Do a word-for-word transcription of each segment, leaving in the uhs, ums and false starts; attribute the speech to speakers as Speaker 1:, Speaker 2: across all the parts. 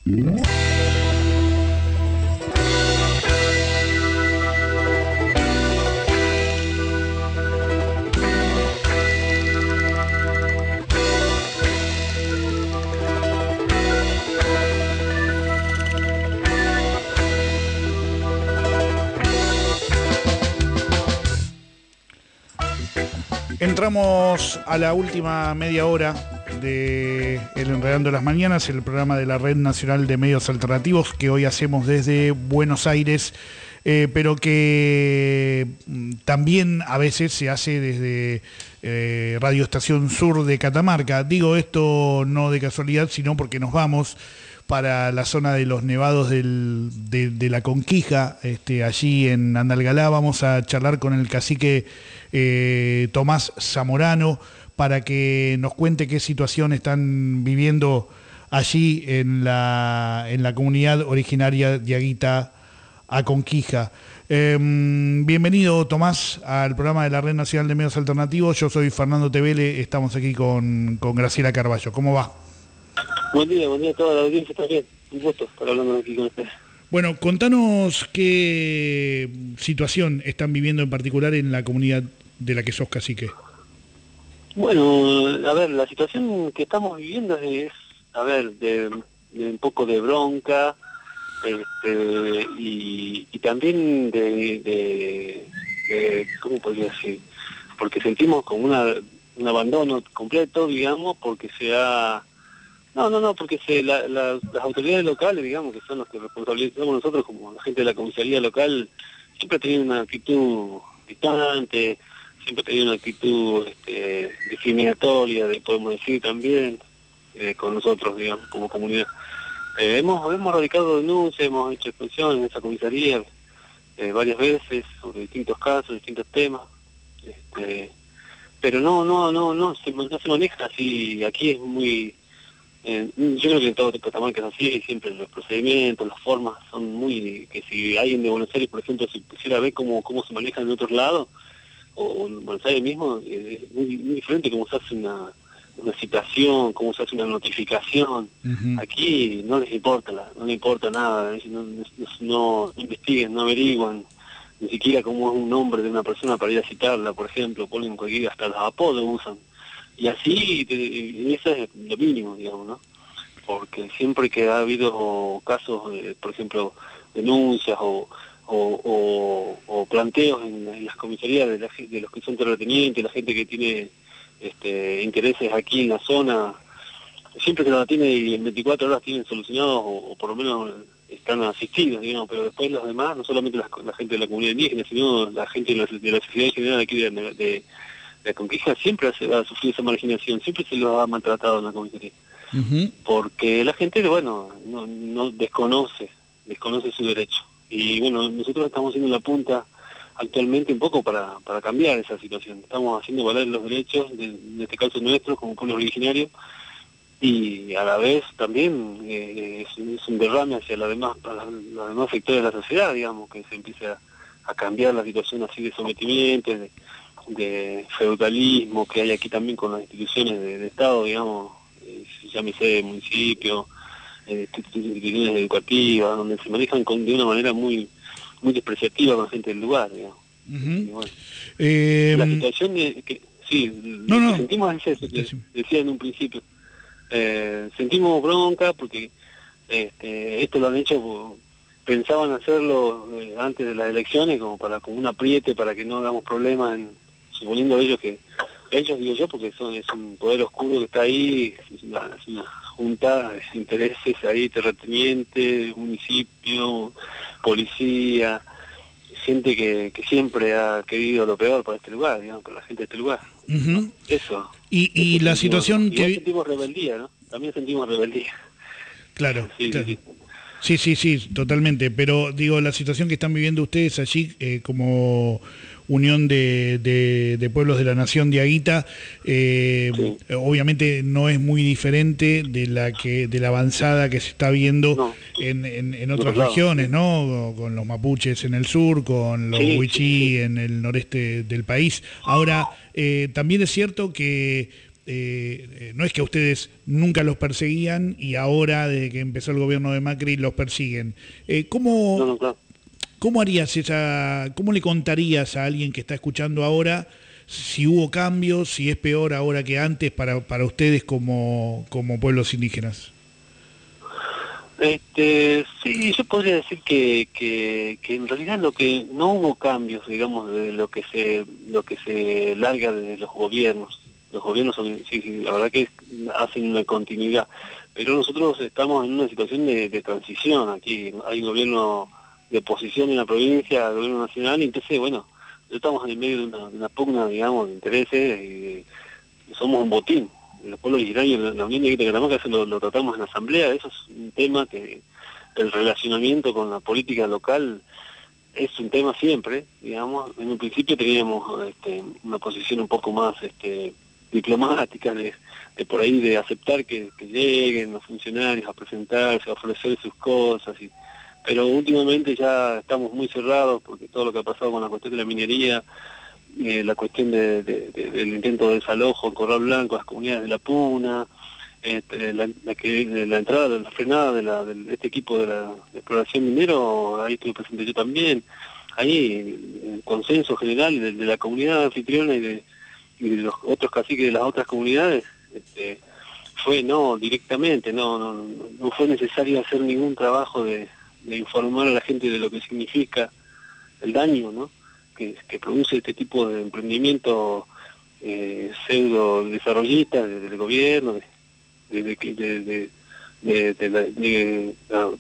Speaker 1: Entramos a la última media hora de El Enredando las Mañanas, el programa de la Red Nacional de Medios Alternativos que hoy hacemos desde Buenos Aires, eh, pero que también a veces se hace desde eh, Radio Estación Sur de Catamarca. Digo esto no de casualidad, sino porque nos vamos para la zona de los nevados del, de, de la Conquija, este, allí en Andalgalá. Vamos a charlar con el cacique eh, Tomás Zamorano para que nos cuente qué situación están viviendo allí en la, en la comunidad originaria de Aguita a Conquija. Eh, bienvenido, Tomás, al programa de la Red Nacional de Medios Alternativos. Yo soy Fernando Tevele, estamos aquí con, con Graciela Carballo. ¿Cómo va?
Speaker 2: Buen día, buen día a toda la audiencia también. Un gusto estar hablando aquí con ustedes.
Speaker 1: Bueno, contanos qué situación están viviendo en particular en la comunidad de la que sos cacique.
Speaker 2: Bueno, a ver, la situación que estamos viviendo es, a ver, de, de un poco de bronca, este, y, y también de, de, de, ¿cómo podría decir? Porque sentimos como una, un abandono completo, digamos, porque se ha... No, no, no, porque se, la, la, las autoridades locales, digamos, que son los que responsabilizamos nosotros, como la gente de la comisaría local, siempre ha tenido una actitud distante, siempre ha tenido una actitud este, discriminatoria, de, podemos decir también, eh, con nosotros, digamos, como comunidad. Eh, hemos, hemos radicado denuncias, hemos hecho exposiciones en esa comisaría eh, varias veces sobre distintos casos, distintos temas, este, pero no, no, no, no, se, no se maneja así, aquí es muy... Eh, yo creo que en todo Catamarca es así, siempre los procedimientos, las formas son muy... que si alguien de Buenos Aires, por ejemplo, si quisiera ver cómo, cómo se maneja en otros lados, o en Buenos Aires mismo, eh, es muy, muy diferente cómo se hace una, una citación, cómo se hace una notificación. Uh-huh. Aquí no les importa, la, no les importa nada, no, no, no investiguen, no averiguan, ni siquiera cómo es un nombre de una persona para ir a citarla, por ejemplo, ponen cualquier, hasta los apodos usan. Y así, y eso es lo mínimo, digamos, ¿no? Porque siempre que ha habido casos, eh, por ejemplo, denuncias o, o, o, o planteos en, en las comisarías de, la, de los que son terratenientes, la gente que tiene este, intereses aquí en la zona, siempre que lo tiene y en veinticuatro horas tienen solucionados o, o por lo menos están asistidos, digamos, pero después los demás, no solamente la, la gente de la comunidad indígena, sino la gente de la, de la sociedad en general aquí de, de, de la Conquija siempre ha, ha sufrido esa marginación, siempre se lo ha maltratado en la comisaría. Uh-huh. Porque la gente, bueno, no, no desconoce, desconoce su derecho. Y bueno, nosotros estamos haciendo la punta actualmente un poco para, para cambiar esa situación. Estamos haciendo valer los derechos, de, en este caso nuestros, como pueblo originario, y a la vez también eh, es, es un derrame hacia la demás, para los demás sectores de la sociedad, digamos, que se empiece a, a cambiar la situación así de sometimiento, de, de feudalismo que hay aquí también con las instituciones de, de Estado, digamos, eh, llámese municipio, eh, instituciones educativas, donde se manejan con, de una manera muy muy despreciativa con la gente del lugar, digamos. Uh-huh. Y bueno, eh, la situación es que, sí,
Speaker 1: no,
Speaker 2: lo
Speaker 1: no.
Speaker 2: que sentimos es eso, que decía en un principio, eh, sentimos bronca porque este, esto lo han hecho, pensaban hacerlo eh, antes de las elecciones como para como un apriete para que no hagamos problemas en, suponiendo ellos que, ellos digo yo porque son, es un poder oscuro que está ahí, es una, es una junta de intereses ahí, terrateniente, municipio, policía, gente que, que siempre ha querido lo peor para este lugar, digamos, para la gente de este lugar.
Speaker 1: Uh-huh.
Speaker 2: Eso.
Speaker 1: Y, y
Speaker 2: eso
Speaker 1: la
Speaker 2: sentimos,
Speaker 1: situación
Speaker 2: que...
Speaker 1: que...
Speaker 2: sentimos rebeldía, ¿no? También sentimos rebeldía.
Speaker 1: Claro,
Speaker 2: sí,
Speaker 1: claro.
Speaker 2: Sí,
Speaker 1: sí, sí, sí, totalmente. Pero digo, la situación que están viviendo ustedes allí eh, como Unión de, de, de Pueblos de la Nación de Aguita, eh, sí. obviamente no es muy diferente de la que de la avanzada que se está viendo no. en, en, en otras no, regiones, ¿no? Con los mapuches en el sur, con los sí, huichí sí, sí. en el noreste del país. Ahora, eh, también es cierto que eh, no es que a ustedes nunca los perseguían y ahora, desde que empezó el gobierno de Macri, los persiguen. Eh, ¿cómo,
Speaker 2: No, no, claro.
Speaker 1: ¿Cómo harías esa, cómo le contarías a alguien que está escuchando ahora si hubo cambios, si es peor ahora que antes para, para ustedes como, como pueblos indígenas?
Speaker 2: Este, sí, yo podría decir que, que, que en realidad lo que no hubo cambios, digamos, de lo que se lo que se larga de los gobiernos. Los gobiernos son, sí, sí, la verdad que hacen una continuidad, pero nosotros estamos en una situación de, de transición aquí. Hay un gobierno de oposición en la provincia, el gobierno nacional, y entonces, bueno, estamos en el medio de una, de una pugna, digamos, de intereses, y, y somos un botín. Los pueblos originarios, la Unión Negrita de Catamarca, eso lo, lo tratamos en la asamblea. Eso es un tema que el relacionamiento con la política local es un tema siempre, digamos. En un principio teníamos este, una posición un poco más este, diplomática, de, de por ahí de aceptar que, que lleguen los funcionarios a presentarse, a ofrecer sus cosas, y, pero últimamente ya estamos muy cerrados porque todo lo que ha pasado con la cuestión de la minería, Eh, la cuestión de, de, de, del intento de desalojo en Corral Blanco, las comunidades de la Puna, este, la, la, que, la entrada, la frenada de, la, de este equipo de la de exploración minero, ahí estuve presente yo también. Ahí el consenso general de, de la comunidad anfitriona y de, y de los otros caciques de las otras comunidades este, fue no directamente, no, no, no fue necesario hacer ningún trabajo de, de informar a la gente de lo que significa el daño, ¿no? Que, que produce este tipo de emprendimiento eh, pseudo desarrollista desde el gobierno, de, de, de, de, de, de, de, de,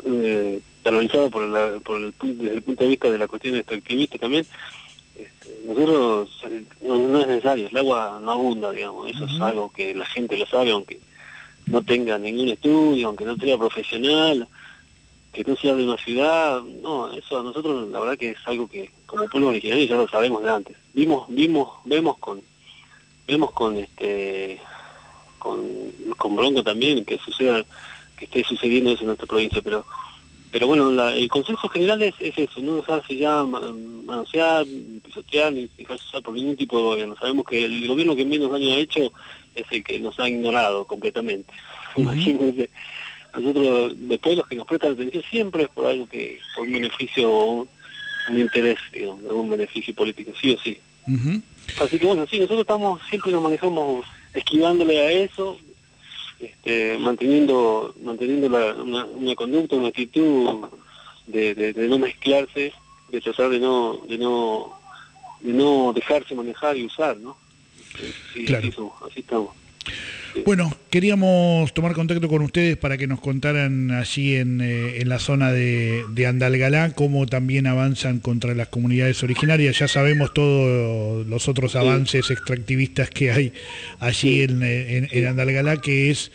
Speaker 2: de, analizado por, la, por el, desde el punto de vista de la cuestión extractivista también. Este, nosotros no, no es necesario, el agua no abunda, digamos, eso uh-huh. es algo que la gente lo sabe, aunque no tenga ningún estudio, aunque no sea profesional, que no sea de una ciudad. No, eso a nosotros la verdad que es algo que como pueblo originario ya lo sabemos de antes. Vimos, vimos, vemos con, vemos con este, con, con bronca también que suceda, que esté sucediendo eso en nuestra provincia, pero, pero bueno, la, el consejo general es, es eso, no nos hace ya manosear, pisotear, ni dejarse usar por ningún tipo de gobierno. Sabemos que el gobierno que menos daño ha hecho es el que nos ha ignorado completamente. Uh-huh. Imagínense. Nosotros, después los que nos prestan atención siempre es por algo que, por un beneficio, un, un interés, digamos, algún beneficio político, sí o sí. Uh-huh. Así que bueno, sí, nosotros estamos, siempre nos manejamos esquivándole a eso, este, manteniendo manteniendo la, una, una conducta, una actitud de, de, de no mezclarse, de tratar de no, de no, de no dejarse manejar y usar, ¿no? Sí,
Speaker 1: claro.
Speaker 2: así, somos, así estamos.
Speaker 1: Bueno, queríamos tomar contacto con ustedes para que nos contaran allí en, eh, en la zona de, de Andalgalá cómo también avanzan contra las comunidades originarias. Ya sabemos todos los otros avances sí. extractivistas que hay allí sí. en, en, en Andalgalá, que es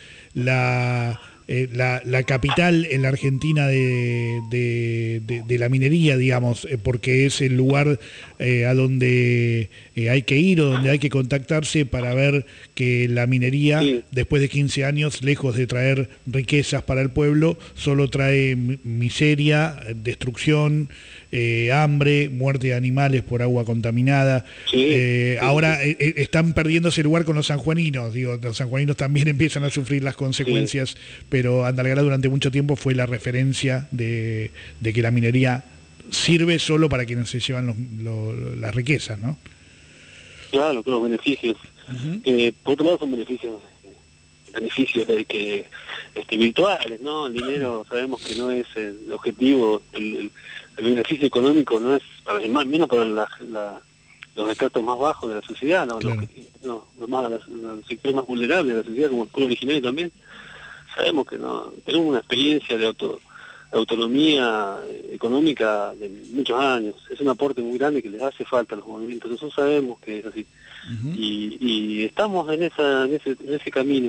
Speaker 1: la... Eh, la, la capital en la Argentina de, de, de, de la minería, digamos, eh, porque es el lugar eh, a donde eh, hay que ir o donde hay que contactarse para ver que la minería, sí. después de quince años, lejos de traer riquezas para el pueblo, solo trae miseria, destrucción, eh, hambre, muerte de animales por agua contaminada. Sí, eh, sí, ahora sí. Eh, están perdiendo ese lugar con los sanjuaninos, digo, los sanjuaninos también empiezan a sufrir las consecuencias, sí. pero Andalgalá durante mucho tiempo fue la referencia de, de que la minería sirve solo para quienes se llevan los, los, las riquezas, ¿no?
Speaker 2: Claro, que los beneficios. Uh-huh. Eh, por otro lado son beneficios beneficios de que este, virtuales, ¿no? El dinero sabemos que no es el objetivo, el, el, el beneficio económico no es, para, menos para la, la, los estratos más bajos de la sociedad, ¿no? Claro. Los, no, los, más, los, los sectores más vulnerables de la sociedad, como el pueblo originario también. Sabemos que no tenemos una experiencia de, auto, de autonomía económica de muchos años. Es un aporte muy grande que les hace falta a los movimientos. Nosotros sabemos que es así. Uh-huh. y, y estamos en, esa, en, ese, en ese camino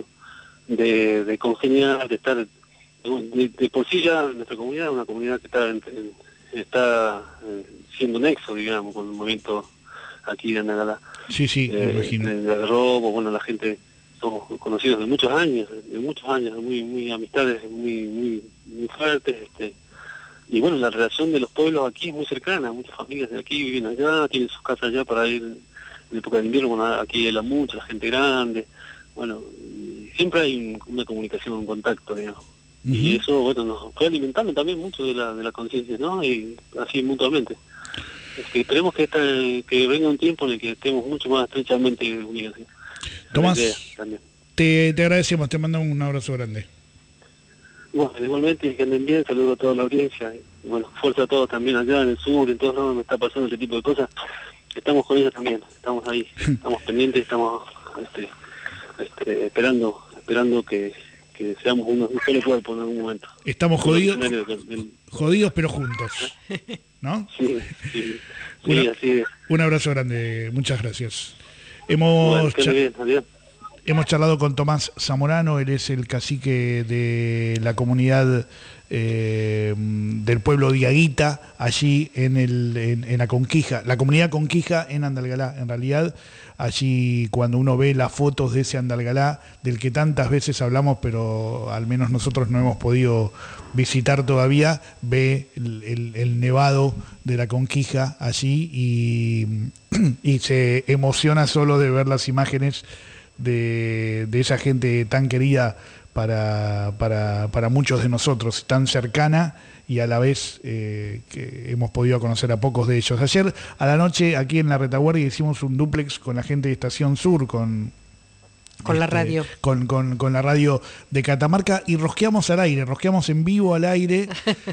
Speaker 2: de, de congeniar, de estar... De, de por sí ya nuestra comunidad es una comunidad que está, en, en, está eh, siendo nexo, digamos, con el movimiento aquí de Andalgalá.
Speaker 1: Sí, sí,
Speaker 2: eh,
Speaker 1: me imagino.
Speaker 2: De, de robo, bueno, la gente... somos conocidos de muchos años, de muchos años, muy muy amistades muy muy muy fuertes, este y bueno, la relación de los pueblos aquí es muy cercana, muchas familias de aquí viven allá, tienen sus casas allá para ir en época de invierno, bueno, aquí hay la mucha, la gente grande, bueno, siempre hay una comunicación, un contacto, digamos. Uh-huh. Y eso, bueno, nos fue alimentando también mucho de la, de la conciencia, ¿no? Y así mutuamente. Es que esperemos que, esta, que venga un tiempo en el que estemos mucho más estrechamente unidos. ¿sí?
Speaker 1: Tomás, te, te agradecemos, te mandamos un abrazo grande.
Speaker 2: Bueno, igualmente, que anden bien, saludo a toda la audiencia. Y bueno, fuerza a todos también allá en el sur, en todos lados me está pasando este tipo de cosas. Estamos con ellos también, estamos ahí, estamos pendientes, estamos este, este, esperando esperando que, que seamos unos, un solo cuerpo en algún momento.
Speaker 1: Estamos jodidos, jodidos pero juntos, ¿no?
Speaker 2: Sí, sí,
Speaker 1: Una,
Speaker 2: sí, así es.
Speaker 1: Un abrazo grande, muchas gracias. Hemos,
Speaker 2: bueno,
Speaker 1: cha
Speaker 2: bien, adiós.
Speaker 1: hemos charlado con Tomás Zamorano, él es el cacique de la comunidad eh, del pueblo Diaguita, allí en, el, en, en la Conquija, la comunidad Conquija en Andalgalá, en realidad. Allí cuando uno ve las fotos de ese Andalgalá, del que tantas veces hablamos, pero al menos nosotros no hemos podido visitar todavía, ve el, el, el nevado de la Conquija allí y, y se emociona solo de ver las imágenes de, de esa gente tan querida para, para, para muchos de nosotros, tan cercana y a la vez eh, que hemos podido conocer a pocos de ellos. Ayer a la noche aquí en la retaguardia hicimos un dúplex con la gente de Estación Sur, con...
Speaker 3: Con este, la radio.
Speaker 1: Con, con, con la radio de Catamarca y rosqueamos al aire, rosqueamos en vivo al aire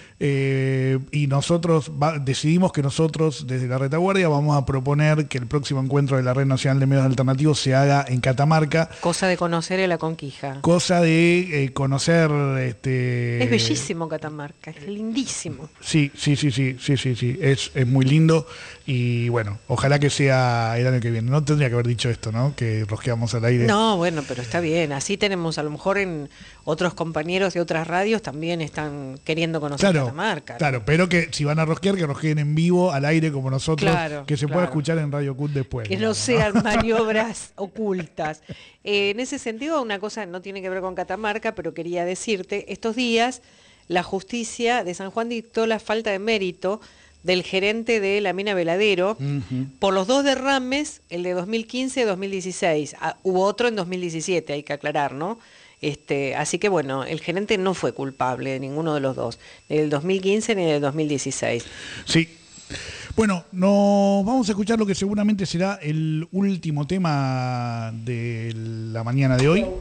Speaker 1: eh, y nosotros va, decidimos que nosotros desde la retaguardia vamos a proponer que el próximo encuentro de la Red Nacional de Medios Alternativos se haga en Catamarca.
Speaker 3: Cosa de conocer a la Conquija.
Speaker 1: Cosa de eh, conocer... Este,
Speaker 3: es bellísimo Catamarca, es lindísimo.
Speaker 1: Sí, sí, sí, sí, sí, sí, sí, es, es muy lindo y bueno, ojalá que sea el año que viene. No tendría que haber dicho esto, ¿no? Que rosqueamos al aire.
Speaker 3: No, bueno, pero está bien. Así tenemos, a lo mejor en otros compañeros de otras radios también están queriendo conocer
Speaker 1: claro,
Speaker 3: Catamarca. ¿no?
Speaker 1: Claro, pero que si van a rosquear, que rosqueen en vivo, al aire como nosotros,
Speaker 3: claro,
Speaker 1: que se
Speaker 3: claro.
Speaker 1: pueda escuchar en Radio Cut después.
Speaker 3: Que
Speaker 1: digamos,
Speaker 3: no sean ¿no? maniobras ocultas. Eh, en ese sentido, una cosa no tiene que ver con Catamarca, pero quería decirte, estos días la justicia de San Juan dictó la falta de mérito del gerente de la mina Veladero, uh-huh. por los dos derrames, el de dos mil quince y dos mil dieciséis. Ah, hubo otro en dos mil diecisiete, hay que aclarar, ¿no? Este, así que bueno, el gerente no fue culpable de ninguno de los dos, ni del dos mil quince ni del dos mil dieciséis.
Speaker 1: Sí. Bueno, nos vamos a escuchar lo que seguramente será el último tema de la mañana de hoy.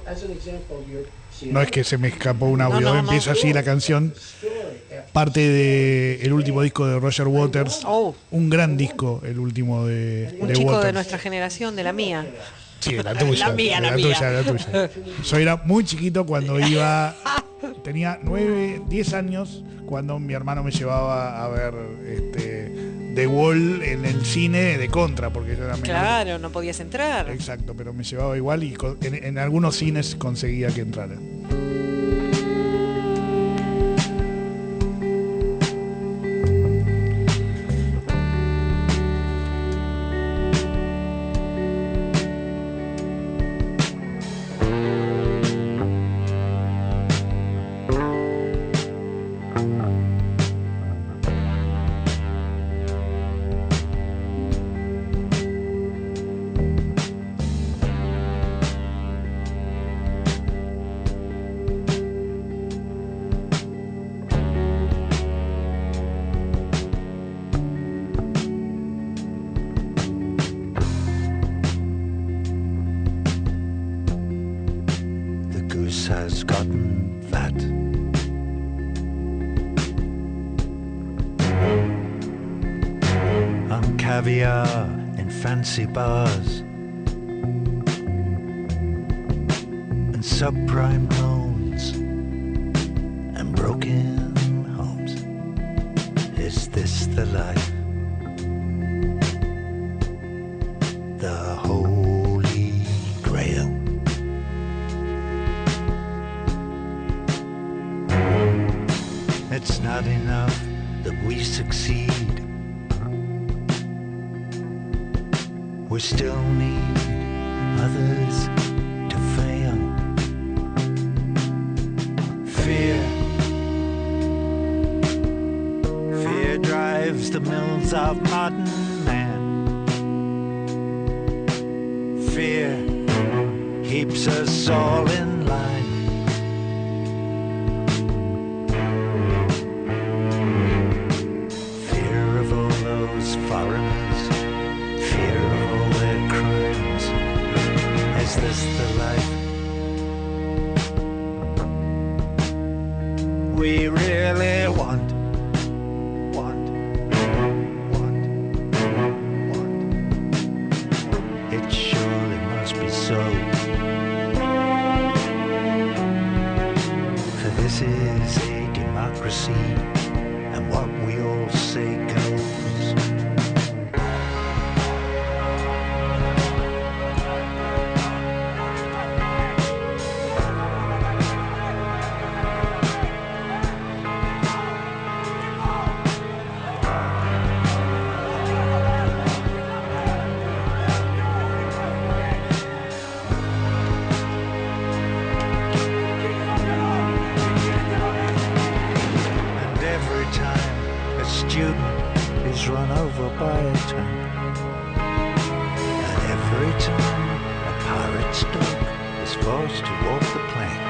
Speaker 1: No es que se me escapó un audio, no, no, empieza no. así la canción. Parte del último disco de Roger Waters.
Speaker 3: Oh.
Speaker 1: Un gran disco, el último de,
Speaker 3: un
Speaker 1: de
Speaker 3: chico
Speaker 1: Waters.
Speaker 3: de nuestra generación, de la mía.
Speaker 1: Sí, la tuya.
Speaker 3: La mía,
Speaker 1: la,
Speaker 3: la
Speaker 1: tuya,
Speaker 3: mía.
Speaker 1: la tuya. Yo era muy chiquito cuando iba, tenía nueve, diez años, cuando mi hermano me llevaba a ver este, The Wall en el cine de Contra, porque yo era menor.
Speaker 3: Claro, no podías entrar.
Speaker 1: Exacto, pero me llevaba igual y en, en algunos cines conseguía que entrara.
Speaker 4: Has gotten fat. On caviar in fancy bars and subprime loans and broken homes. Is this the life? The Holy Grail. It's not enough that we succeed. We still need others to fail. Fear. Fear drives the mills of modern man. Fear keeps us we really want? Want, want, want. It surely must be so. For this is a democracy, and what we all say goes. Run over by a tank, and every time a pirate's dog is forced to walk the plank,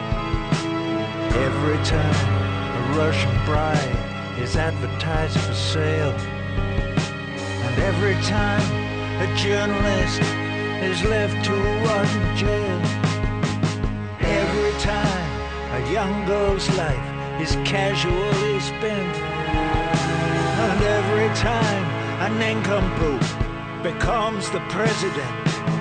Speaker 4: every time a Russian bride is advertised for sale, and every time a journalist is left to rot in jail, every time a young girl's life is casually spent, and every time a nincompoop becomes the president,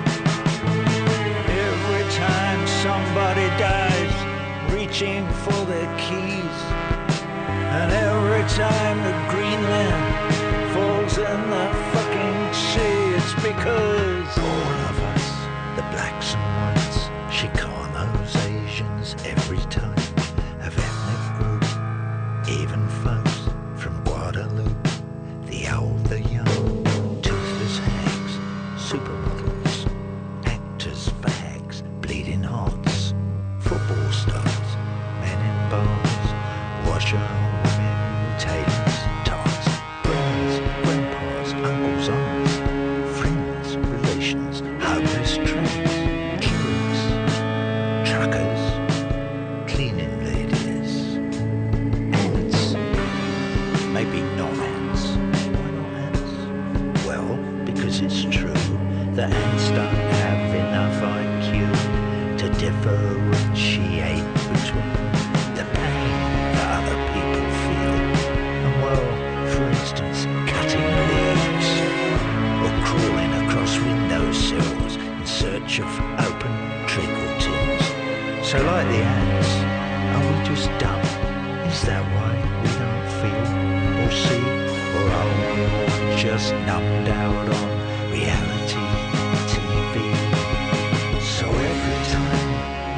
Speaker 4: every time somebody dies reaching for their keys, and every time the Greenland falls in the fucking sea, it's because all of us, the blacks and whites, Chicanos, Asians, every time of ethnic group, even folks from Guadalupe, the old, the young, toothless hags, supermodels, actors, fags, bleeding hearts, football stars, men in bars, washer women, tailors, tarts, grannies, grandpas, uncles, aunts, friends, relations, homeless tramps, killers, truckers, cleaning ladies, ants, maybe non-ants. Why not ants? Well, because it's true that ants don't have enough I Q to differentiate between the pain that other people feel and, well, for instance, cutting leaves or crawling across windowsills in search of open treacle tins. So like the ants, are we just dumb? Is that why we don't feel or see? Or are we all just numbed out on reality T V? So every time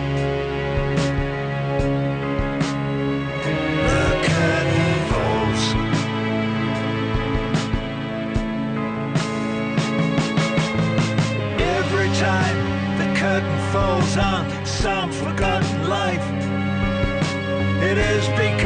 Speaker 4: the curtain falls, every time the curtain falls on some forgotten life, it is because